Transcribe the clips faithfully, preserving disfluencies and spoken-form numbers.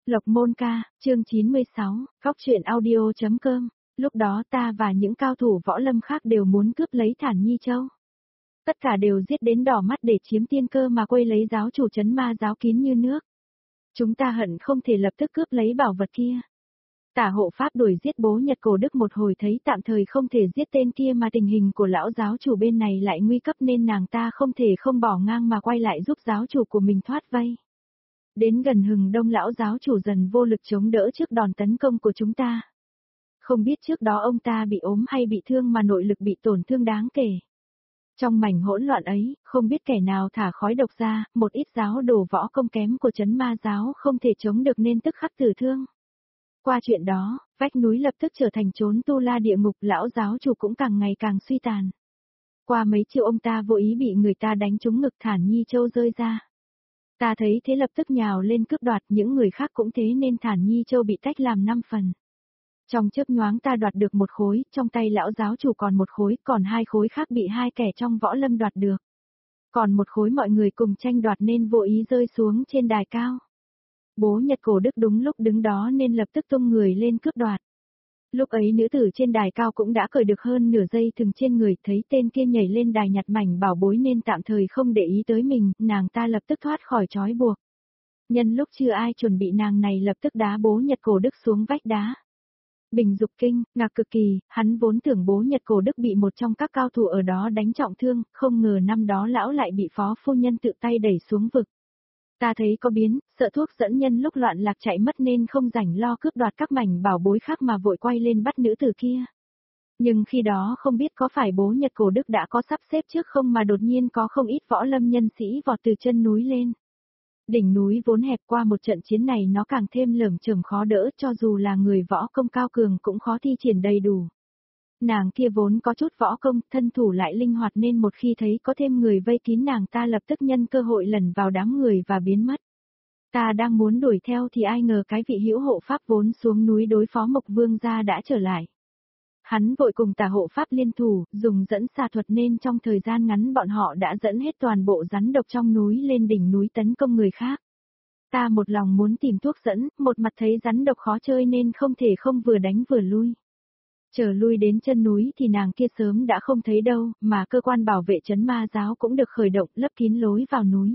Lộc Môn Ca, chương chín mươi sáu, Góc truyện audio chấm com. Lúc đó ta và những cao thủ võ lâm khác đều muốn cướp lấy Thản Nhi Châu. Tất cả đều giết đến đỏ mắt để chiếm tiên cơ mà quay lấy giáo chủ trấn ma giáo kín như nước. Chúng ta hận không thể lập tức cướp lấy bảo vật kia. Tả hộ pháp đuổi giết bố Nhật Cổ Đức một hồi thấy tạm thời không thể giết tên kia mà tình hình của lão giáo chủ bên này lại nguy cấp nên nàng ta không thể không bỏ ngang mà quay lại giúp giáo chủ của mình thoát vây. Đến gần Hừng Đông lão giáo chủ dần vô lực chống đỡ trước đòn tấn công của chúng ta. Không biết trước đó ông ta bị ốm hay bị thương mà nội lực bị tổn thương đáng kể. Trong mảnh hỗn loạn ấy, không biết kẻ nào thả khói độc ra, một ít giáo đồ võ công kém của trấn ma giáo không thể chống được nên tức khắc tử thương. Qua chuyện đó, vách núi lập tức trở thành chốn tu la địa ngục, lão giáo chủ cũng càng ngày càng suy tàn. Qua mấy chiêu ông ta vô ý bị người ta đánh trúng ngực, Thản Nhi Châu rơi ra. Ta thấy thế lập tức nhào lên cướp đoạt, những người khác cũng thế nên Thản Nhi Châu bị tách làm năm phần. Trong chớp nhoáng ta đoạt được một khối, trong tay lão giáo chủ còn một khối, còn hai khối khác bị hai kẻ trong võ lâm đoạt được. Còn một khối mọi người cùng tranh đoạt nên vô ý rơi xuống trên đài cao. Bố Nhật Cổ Đức đúng lúc đứng đó nên lập tức tung người lên cướp đoạt. Lúc ấy nữ tử trên đài cao cũng đã cởi được hơn nửa dây thừng trên người, thấy tên kia nhảy lên đài nhặt mảnh bảo bối nên tạm thời không để ý tới mình, nàng ta lập tức thoát khỏi trói buộc. Nhân lúc chưa ai chuẩn bị, nàng này lập tức đá bố Nhật Cổ Đức xuống vách đá. Bình Dục kinh, ngạc cực kỳ, hắn vốn tưởng bố Nhật Cổ Đức bị một trong các cao thủ ở đó đánh trọng thương, không ngờ năm đó lão lại bị phó phu nhân tự tay đẩy xuống vực. Ta thấy có biến, sợ thuốc dẫn nhân lúc loạn lạc chạy mất nên không rảnh lo cướp đoạt các mảnh bảo bối khác mà vội quay lên bắt nữ tử kia. Nhưng khi đó không biết có phải bố Nhật Cổ Đức đã có sắp xếp trước không mà đột nhiên có không ít võ lâm nhân sĩ vọt từ chân núi lên. Đỉnh núi vốn hẹp, qua một trận chiến này nó càng thêm lởm chởm khó đỡ, cho dù là người võ công cao cường cũng khó thi triển đầy đủ. Nàng kia vốn có chút võ công, thân thủ lại linh hoạt nên một khi thấy có thêm người vây kín nàng ta lập tức nhân cơ hội lẩn vào đám người và biến mất. Ta đang muốn đuổi theo thì ai ngờ cái vị hữu hộ pháp vốn xuống núi đối phó Mộc Vương gia đã trở lại. Hắn vội cùng Tả hộ pháp liên thủ, dùng dẫn xà thuật nên trong thời gian ngắn bọn họ đã dẫn hết toàn bộ rắn độc trong núi lên đỉnh núi tấn công người khác. Ta một lòng muốn tìm thuốc dẫn, một mặt thấy rắn độc khó chơi nên không thể không vừa đánh vừa lui. Chờ lui đến chân núi thì nàng kia sớm đã không thấy đâu, mà cơ quan bảo vệ trấn ma giáo cũng được khởi động lấp kín lối vào núi.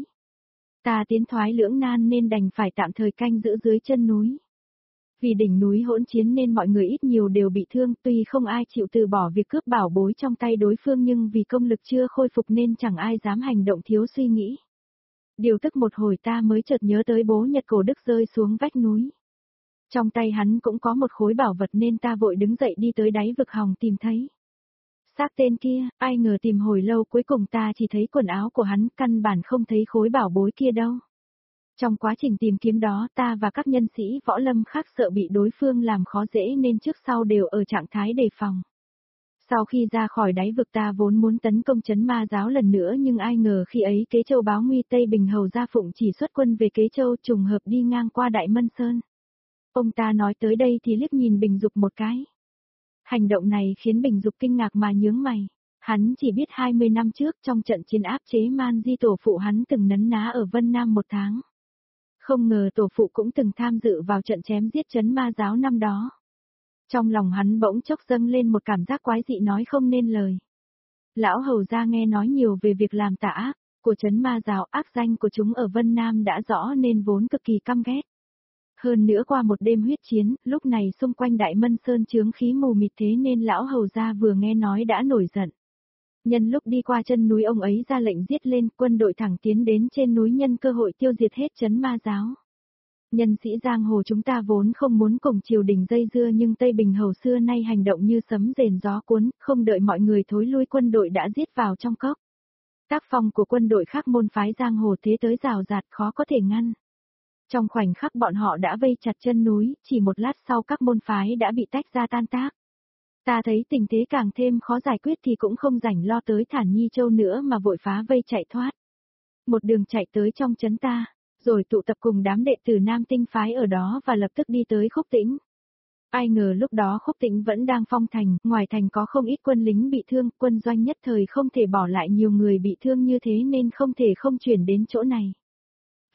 Ta tiến thoái lưỡng nan nên đành phải tạm thời canh giữ dưới chân núi. Vì đỉnh núi hỗn chiến nên mọi người ít nhiều đều bị thương, tuy không ai chịu từ bỏ việc cướp bảo bối trong tay đối phương nhưng vì công lực chưa khôi phục nên chẳng ai dám hành động thiếu suy nghĩ. Điều tức một hồi ta mới chợt nhớ tới bố Nhật Cổ Đức rơi xuống vách núi. Trong tay hắn cũng có một khối bảo vật nên ta vội đứng dậy đi tới đáy vực hòng tìm thấy. Xác tên kia, ai ngờ tìm hồi lâu cuối cùng ta chỉ thấy quần áo của hắn, căn bản không thấy khối bảo bối kia đâu. Trong quá trình tìm kiếm đó ta và các nhân sĩ võ lâm khác sợ bị đối phương làm khó dễ nên trước sau đều ở trạng thái đề phòng. Sau khi ra khỏi đáy vực ta vốn muốn tấn công trấn ma giáo lần nữa nhưng ai ngờ khi ấy Kế Châu báo nguy Tây Bình Hầu Gia Phụng chỉ xuất quân về Kế Châu trùng hợp đi ngang qua Đại Mân Sơn. Ông ta nói tới đây thì liếc nhìn Bình Dục một cái. Hành động này khiến Bình Dục kinh ngạc mà nhướng mày. Hắn chỉ biết hai mươi năm trước trong trận chiến áp chế Man Di tổ phụ hắn từng nấn ná ở Vân Nam một tháng. Không ngờ tổ phụ cũng từng tham dự vào trận chém giết trấn ma giáo năm đó. Trong lòng hắn bỗng chốc dâng lên một cảm giác quái dị nói không nên lời. Lão hầu gia nghe nói nhiều về việc làm tà ác của trấn ma giáo, ác danh của chúng ở Vân Nam đã rõ nên vốn cực kỳ căm ghét. Hơn nữa qua một đêm huyết chiến, lúc này xung quanh Đại Mân Sơn chướng khí mù mịt thế nên lão hầu gia vừa nghe nói đã nổi giận. Nhân lúc đi qua chân núi ông ấy ra lệnh giết lên, quân đội thẳng tiến đến trên núi nhân cơ hội tiêu diệt hết trấn ma giáo. Nhân sĩ giang hồ chúng ta vốn không muốn cùng triều đình dây dưa nhưng Tây Bình Hầu xưa nay hành động như sấm rền gió cuốn, không đợi mọi người thối lui quân đội đã giết vào trong cốc. Tác phong của quân đội khác môn phái giang hồ thế tới rào rạt khó có thể ngăn. Trong khoảnh khắc bọn họ đã vây chặt chân núi, chỉ một lát sau các môn phái đã bị tách ra tan tác. Ta thấy tình thế càng thêm khó giải quyết thì cũng không rảnh lo tới Thản Nhi Châu nữa mà vội phá vây chạy thoát. Một đường chạy tới trong trấn ta, rồi tụ tập cùng đám đệ tử Nam Tinh phái ở đó và lập tức đi tới Khúc Tĩnh. Ai ngờ lúc đó Khúc Tĩnh vẫn đang phong thành, ngoài thành có không ít quân lính bị thương, quân doanh nhất thời không thể bỏ lại nhiều người bị thương như thế nên không thể không chuyển đến chỗ này.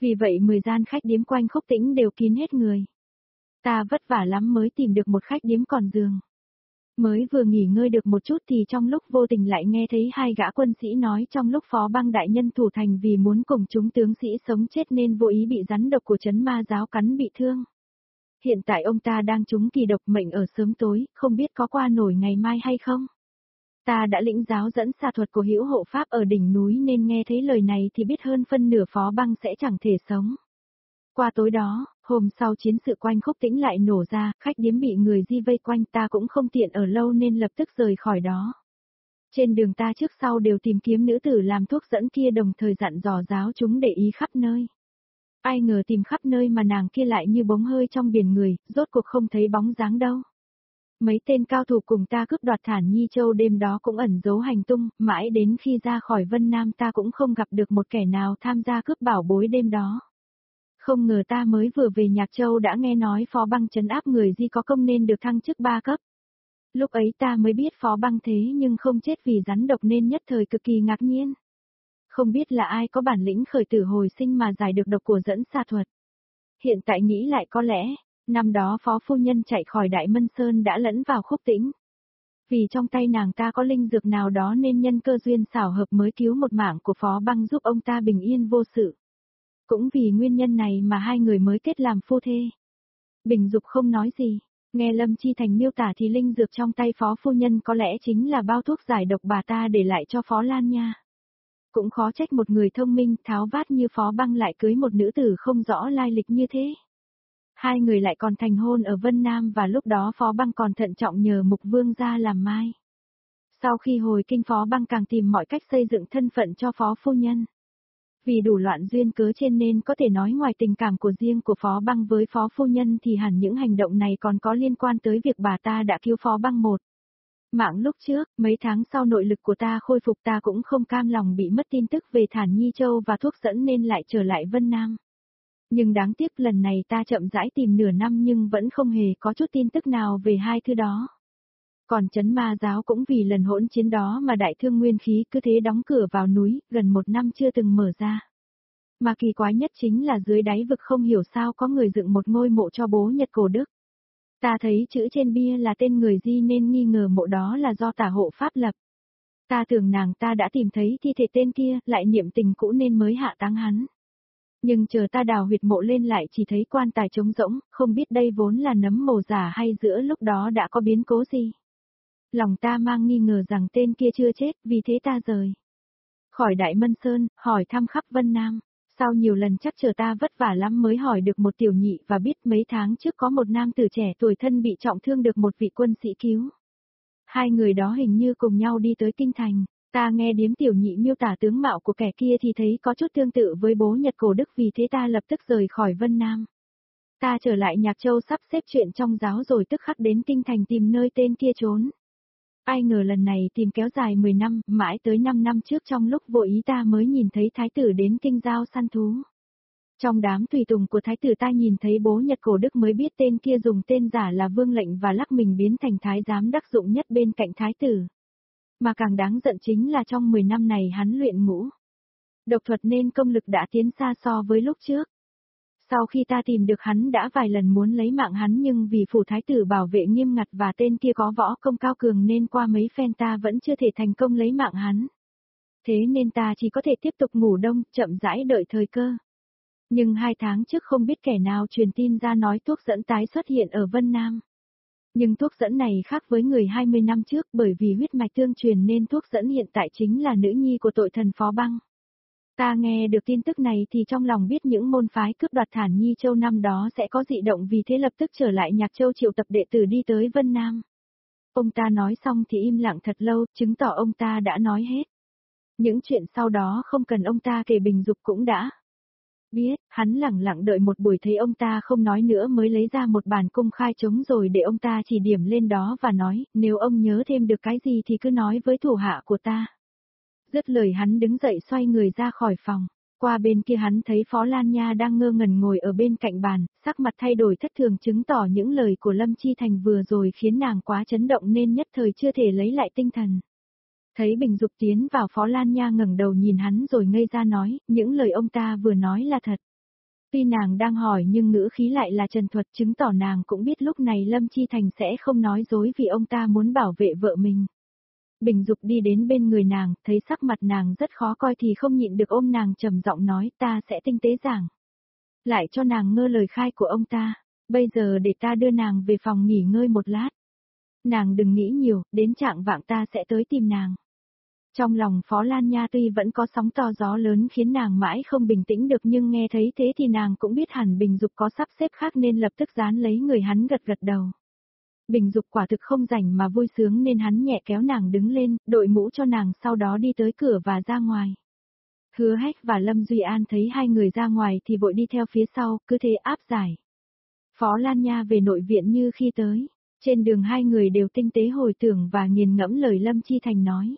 Vì vậy mười gian khách điếm quanh Khúc Tĩnh đều kín hết người. Ta vất vả lắm mới tìm được một khách điếm còn giường. Mới vừa nghỉ ngơi được một chút thì trong lúc vô tình lại nghe thấy hai gã quân sĩ nói trong lúc Phó Băng đại nhân thủ thành vì muốn cùng chúng tướng sĩ sống chết nên vô ý bị rắn độc của trấn ma giáo cắn bị thương. Hiện tại ông ta đang trúng kỳ độc mệnh ở sớm tối, không biết có qua nổi ngày mai hay không. Ta đã lĩnh giáo dẫn xà thuật của Hữu Hộ Pháp ở đỉnh núi nên nghe thấy lời này thì biết hơn phân nửa Phó Băng sẽ chẳng thể sống. Qua tối đó, hôm sau chiến sự quanh Khúc Tĩnh lại nổ ra, khách điếm bị người Di vây quanh, ta cũng không tiện ở lâu nên lập tức rời khỏi đó. Trên đường ta trước sau đều tìm kiếm nữ tử làm thuốc dẫn kia, đồng thời dặn dò giáo chúng để ý khắp nơi. Ai ngờ tìm khắp nơi mà nàng kia lại như bóng hơi trong biển người, rốt cuộc không thấy bóng dáng đâu. Mấy tên cao thủ cùng ta cướp đoạt Thản Nhi Châu đêm đó cũng ẩn giấu hành tung, mãi đến khi ra khỏi Vân Nam ta cũng không gặp được một kẻ nào tham gia cướp bảo bối đêm đó. Không ngờ ta mới vừa về Nhạc Châu đã nghe nói Phó Băng trấn áp người Di có công nên được thăng chức ba cấp. Lúc ấy ta mới biết Phó Băng thế nhưng không chết vì rắn độc nên nhất thời cực kỳ ngạc nhiên. Không biết là ai có bản lĩnh khởi tử hồi sinh mà giải được độc của dẫn xà thuật. Hiện tại nghĩ lại có lẽ, năm đó Phó Phu Nhân chạy khỏi Đại Mân Sơn đã lẫn vào Khúc Tĩnh. Vì trong tay nàng ta có linh dược nào đó nên nhân cơ duyên xảo hợp mới cứu một mạng của Phó Băng giúp ông ta bình yên vô sự. Cũng vì nguyên nhân này mà hai người mới kết làm phu thê. Bình Dục không nói gì, nghe Lâm Chi Thành miêu tả thì linh dược trong tay Phó Phu Nhân có lẽ chính là bao thuốc giải độc bà ta để lại cho Phó Lan nha. Cũng khó trách một người thông minh tháo vát như Phó Băng lại cưới một nữ tử không rõ lai lịch như thế. Hai người lại còn thành hôn ở Vân Nam và lúc đó Phó Băng còn thận trọng nhờ Mục Vương ra làm mai. Sau khi hồi kinh Phó Băng càng tìm mọi cách xây dựng thân phận cho Phó Phu Nhân. Vì đủ loạn duyên cớ trên nên có thể nói ngoài tình cảm của riêng của Phó Băng với Phó Phu Nhân thì hẳn những hành động này còn có liên quan tới việc bà ta đã cứu Phó Băng một mạng lúc trước. Mấy tháng sau nội lực của ta khôi phục, ta cũng không cam lòng bị mất tin tức về Thản Nhi Châu và thuốc dẫn nên lại trở lại Vân Nam. Nhưng đáng tiếc lần này ta chậm rãi tìm nửa năm nhưng vẫn không hề có chút tin tức nào về hai thứ đó. Còn trấn ma giáo cũng vì lần hỗn chiến đó mà đại thương nguyên khí cứ thế đóng cửa vào núi, gần một năm chưa từng mở ra. Mà kỳ quái nhất chính là dưới đáy vực không hiểu sao có người dựng một ngôi mộ cho bố Nhật Cổ Đức. Ta thấy chữ trên bia là tên người Di nên nghi ngờ mộ đó là do Tả Hộ Pháp lập. Ta tưởng nàng ta đã tìm thấy thi thể tên kia, lại niệm tình cũ nên mới hạ táng hắn. Nhưng chờ ta đào huyệt mộ lên lại chỉ thấy quan tài trống rỗng, không biết đây vốn là nấm mồ giả hay giữa lúc đó đã có biến cố gì. Lòng ta mang nghi ngờ rằng tên kia chưa chết, vì thế ta rời khỏi Đại Mân Sơn, hỏi thăm khắp Vân Nam. Sau nhiều lần chắc chờ ta vất vả lắm mới hỏi được một tiểu nhị và biết mấy tháng trước có một nam tử trẻ tuổi thân bị trọng thương được một vị quân sĩ cứu. Hai người đó hình như cùng nhau đi tới kinh thành. Ta nghe điếm tiểu nhị miêu tả tướng mạo của kẻ kia thì thấy có chút tương tự với bố Nhật Cổ Đức, vì thế ta lập tức rời khỏi Vân Nam. Ta trở lại Nhạc Châu sắp xếp chuyện trong giáo rồi tức khắc đến kinh thành tìm nơi tên kia trốn. Ai ngờ lần này tìm kéo dài mười năm, mãi tới năm năm trước trong lúc vô ý ta mới nhìn thấy thái tử đến kinh giao săn thú. Trong đám tùy tùng của thái tử ta nhìn thấy bố Nhật Cổ Đức mới biết tên kia dùng tên giả là Vương Lệnh và lắc mình biến thành thái giám đắc dụng nhất bên cạnh thái tử. Mà càng đáng giận chính là trong mười năm này hắn luyện ngũ độc thuật nên công lực đã tiến xa so với lúc trước. Sau khi ta tìm được hắn đã vài lần muốn lấy mạng hắn nhưng vì phủ thái tử bảo vệ nghiêm ngặt và tên kia có võ công cao cường nên qua mấy phen ta vẫn chưa thể thành công lấy mạng hắn. Thế nên ta chỉ có thể tiếp tục ngủ đông, chậm rãi đợi thời cơ. Nhưng hai tháng trước không biết kẻ nào truyền tin ra nói thuốc dẫn tái xuất hiện ở Vân Nam. Nhưng thuốc dẫn này khác với người hai mươi năm trước, bởi vì huyết mạch tương truyền nên thuốc dẫn hiện tại chính là nữ nhi của tội thần Phó Băng. Ta nghe được tin tức này thì trong lòng biết những môn phái cướp đoạt Thản Nhi Châu năm đó sẽ có dị động, vì thế lập tức trở lại Nhạc Châu triệu tập đệ tử đi tới Vân Nam. Ông ta nói xong thì im lặng thật lâu, chứng tỏ ông ta đã nói hết. Những chuyện sau đó không cần ông ta kể, Bình Dục cũng đã biết. Hắn lẳng lặng đợi một buổi thấy ông ta không nói nữa mới lấy ra một bản công khai trống rồi để ông ta chỉ điểm lên đó và nói, nếu ông nhớ thêm được cái gì thì cứ nói với thủ hạ của ta. Dứt lời hắn đứng dậy xoay người ra khỏi phòng. Qua bên kia hắn thấy Phó Lan Nha đang ngơ ngẩn ngồi ở bên cạnh bàn, sắc mặt thay đổi thất thường, chứng tỏ những lời của Lâm Chi Thành vừa rồi khiến nàng quá chấn động nên nhất thời chưa thể lấy lại tinh thần. Thấy Bình Dục tiến vào, Phó Lan Nha ngẩng đầu nhìn hắn rồi ngây ra nói, những lời ông ta vừa nói là thật. Tuy nàng đang hỏi nhưng ngữ khí lại là trần thuật, chứng tỏ nàng cũng biết lúc này Lâm Chi Thành sẽ không nói dối vì ông ta muốn bảo vệ vợ mình. Bình Dục đi đến bên người nàng, thấy sắc mặt nàng rất khó coi thì không nhịn được ôm nàng trầm giọng nói, ta sẽ tinh tế giảng. Lại cho nàng ngơ lời khai của ông ta, bây giờ để ta đưa nàng về phòng nghỉ ngơi một lát. Nàng đừng nghĩ nhiều, đến trạng vạng ta sẽ tới tìm nàng. Trong lòng Phó Lan Nha tuy vẫn có sóng to gió lớn khiến nàng mãi không bình tĩnh được, nhưng nghe thấy thế thì nàng cũng biết hẳn Bình Dục có sắp xếp khác nên lập tức dán lấy người hắn gật gật đầu. Bình Dục quả thực không rảnh mà vui sướng nên hắn nhẹ kéo nàng đứng lên, đội mũ cho nàng, sau đó đi tới cửa và ra ngoài. Hứa Hách và Lâm Duy An thấy hai người ra ngoài thì vội đi theo phía sau, cứ thế áp giải. Phó Lan Nha về nội viện như khi tới, trên đường hai người đều tinh tế hồi tưởng và nghiền ngẫm lời Lâm Chi Thành nói.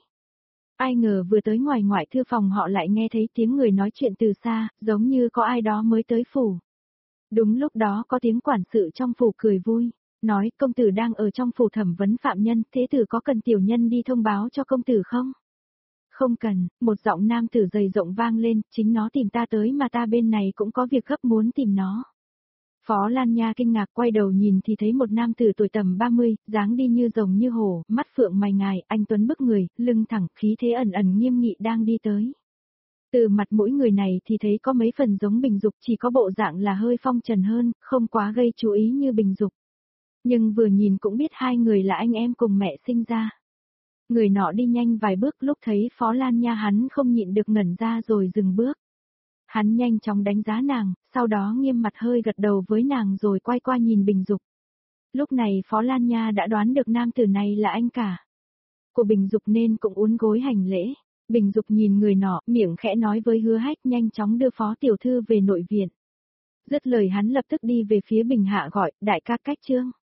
Ai ngờ vừa tới ngoài ngoại thư phòng họ lại nghe thấy tiếng người nói chuyện từ xa, giống như có ai đó mới tới phủ. Đúng lúc đó có tiếng quản sự trong phủ cười vui, nói công tử đang ở trong phủ thẩm vấn phạm nhân, thế tử có cần tiểu nhân đi thông báo cho công tử không? Không cần, một giọng nam tử dày rộng vang lên, chính nó tìm ta tới mà ta bên này cũng có việc gấp muốn tìm nó. Phó Lan Nha kinh ngạc quay đầu nhìn thì thấy một nam tử tuổi tầm ba mươi, dáng đi như rồng như hổ, mắt phượng mày ngài, anh tuấn bức người, lưng thẳng, khí thế ẩn ẩn nghiêm nghị đang đi tới. Từ mặt mũi người này thì thấy có mấy phần giống Bình Dục, chỉ có bộ dạng là hơi phong trần hơn, không quá gây chú ý như Bình Dục. Nhưng vừa nhìn cũng biết hai người là anh em cùng mẹ sinh ra. Người nọ đi nhanh vài bước, lúc thấy Phó Lan Nha hắn không nhịn được ngẩn ra rồi dừng bước. Hắn nhanh chóng đánh giá nàng, sau đó nghiêm mặt hơi gật đầu với nàng rồi quay qua nhìn Bình Dục. Lúc này Phó Lan Nha đã đoán được nam tử này là anh cả của Bình Dục nên cũng uốn gối hành lễ. Bình Dục nhìn người nọ, miệng khẽ nói với Hứa Hách nhanh chóng đưa Phó tiểu thư về nội viện. Dứt lời hắn lập tức đi về phía Bình Hạ gọi, đại ca Cách Trương.